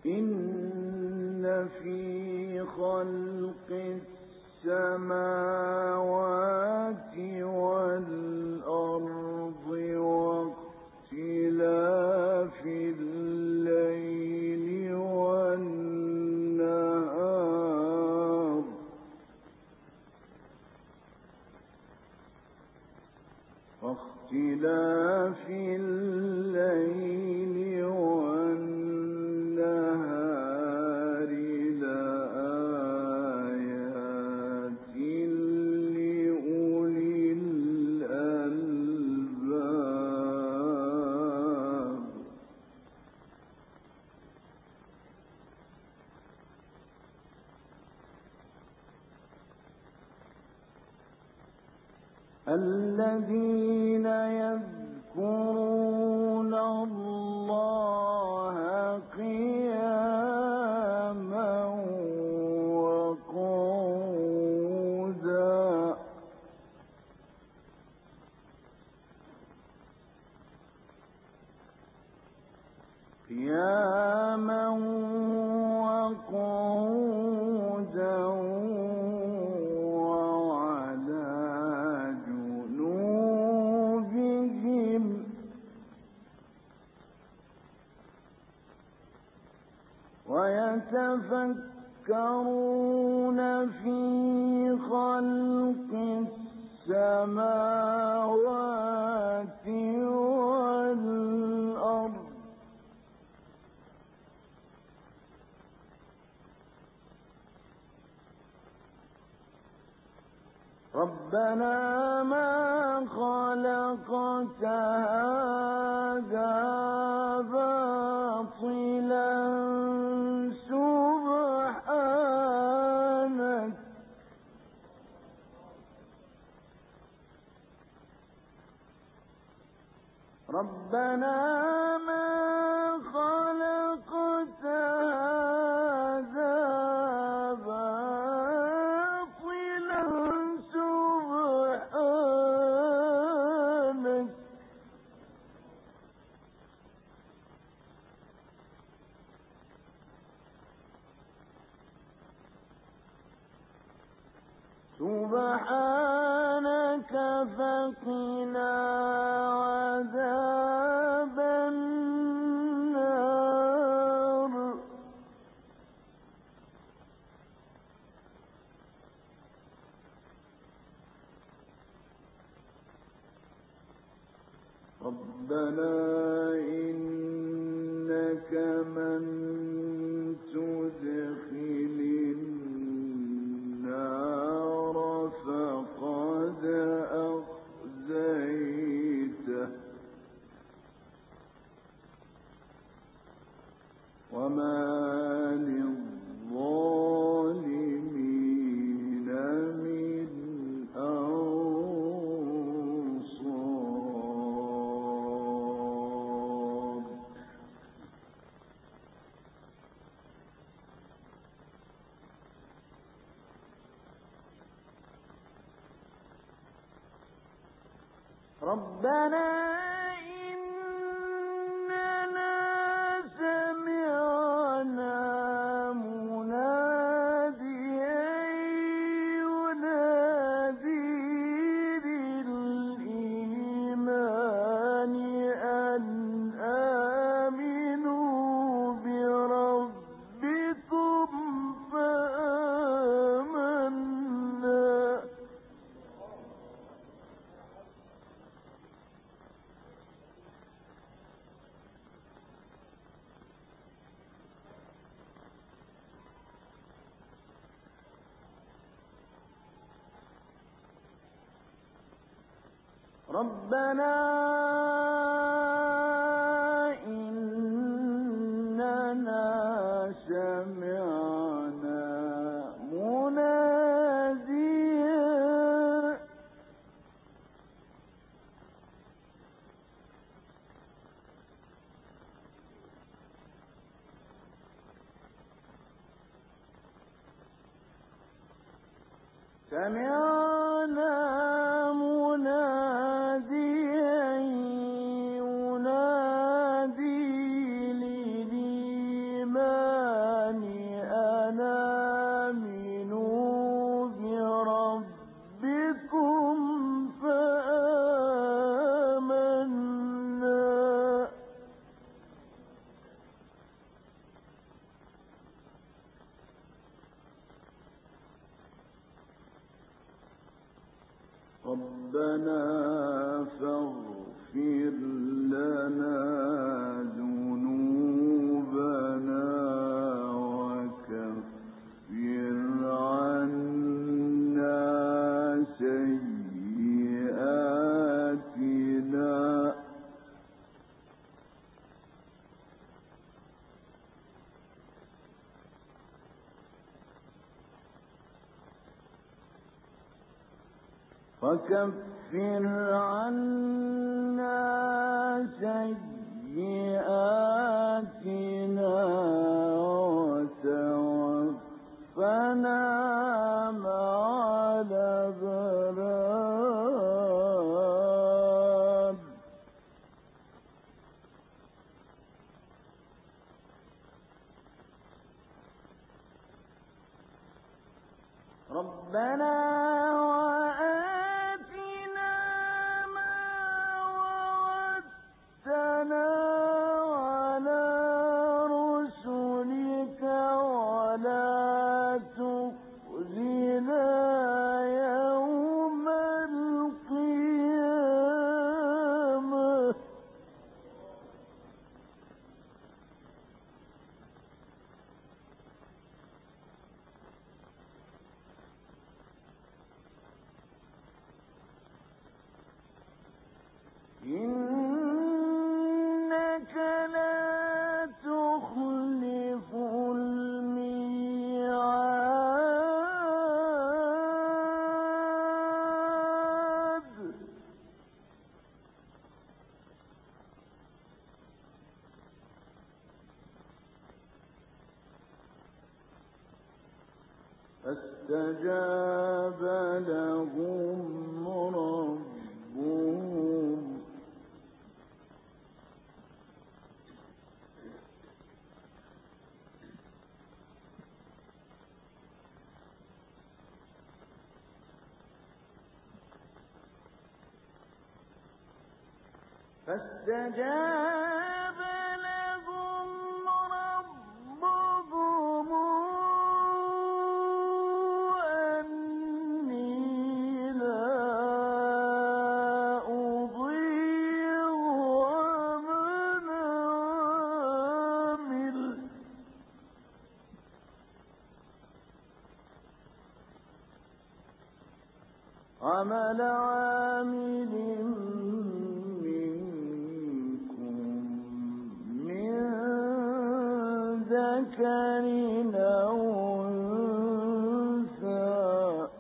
إن في خلق السماوات والأرض واختلاف الليل والنهار لآيات لأولي الألباب الذين يذكرون الله قياما وقعودا وعلى جنوبهم ويتفكرون في خلق السماوات والأرض ربنا ما خلقت هذا باطلا سبحانك ربنا ما خلقت هذا باطلا سبحانك فقنا عذاب النار ربنا إنك من تدخل النار فقد أخزيته وما للظالمين من أنصار ربنا إننا سمعنا مناديا ينادي للإيمان أن آمنوا بربكم فآمنا ربنا إننا سمعنا مناديا ينادي للإيمان ربنا فاغفر لنا ذنوبنا وكفر عنا سيئاتنا وكفر عنا سيئاتنا وتوفنا مع الأبرار ربنا إنك لا تخلف الميعاد فاستجاب لهم ربهم فاستجاب لهم ربهم أني لا أضيع عمل عامل ذكر أو أنثى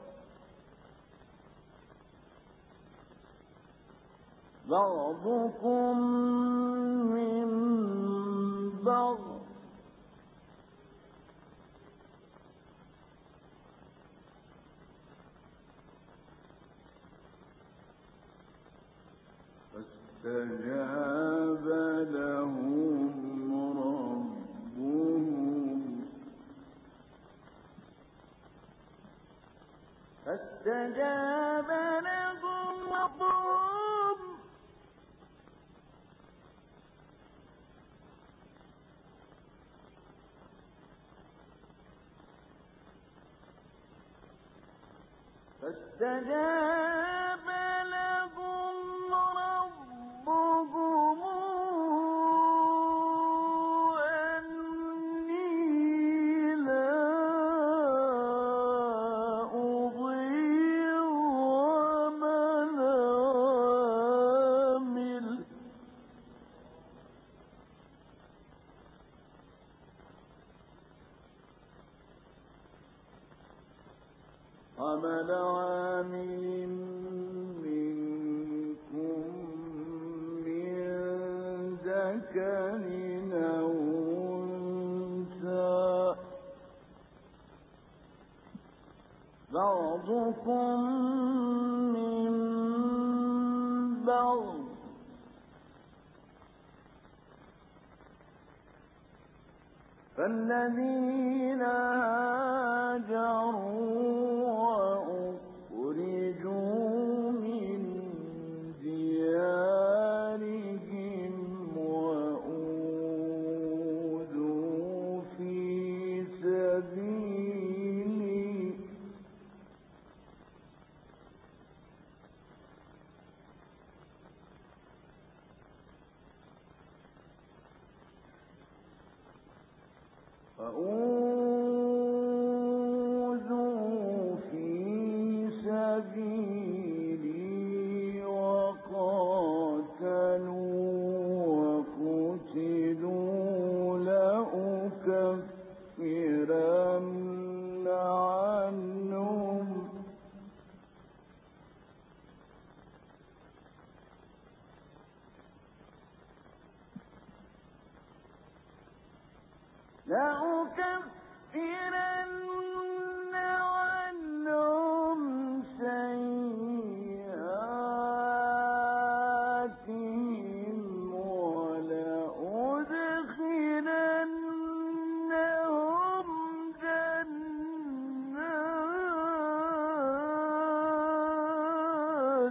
بعضكم من بعض فاستجاب لهم فاستجاب لهم ربهم فاستجاب لهم ربهم أني لا أضيع عمل عامل منكم من ذكر أو أنثى بعضكم من بعض فالذين هاجروا وأخرجوا من ديارهم وأوذوا في سبيلي وأوذوا في سبيلي وقاتلوا وقتلوا لأكفرن عنهم سيئاتهم ولأدخلنهم جنات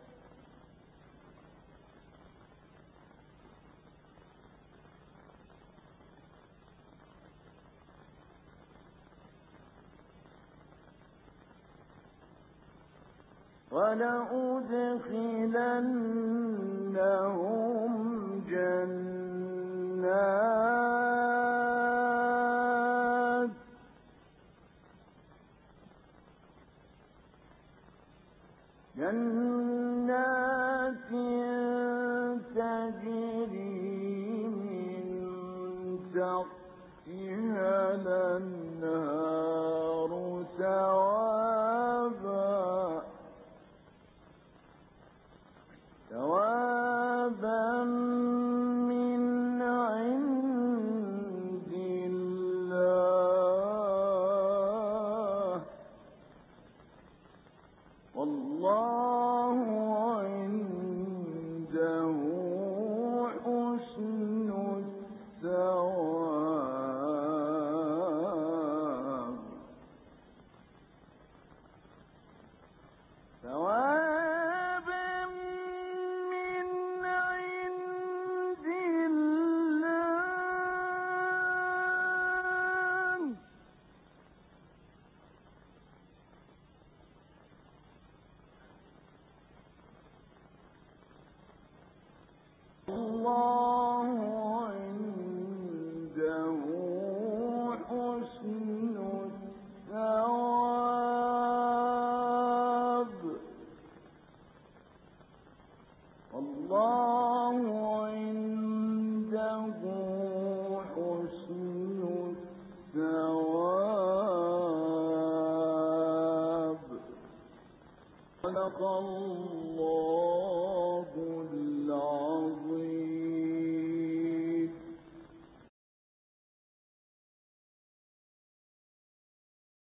جنات تجري من تحتها الأنهار ثوابا من عند الله والله عنده حسن الثواب ثوابا من عند الله الله عنده حسن الثواب الله عنده حسن الثواب صدق الله العظيم.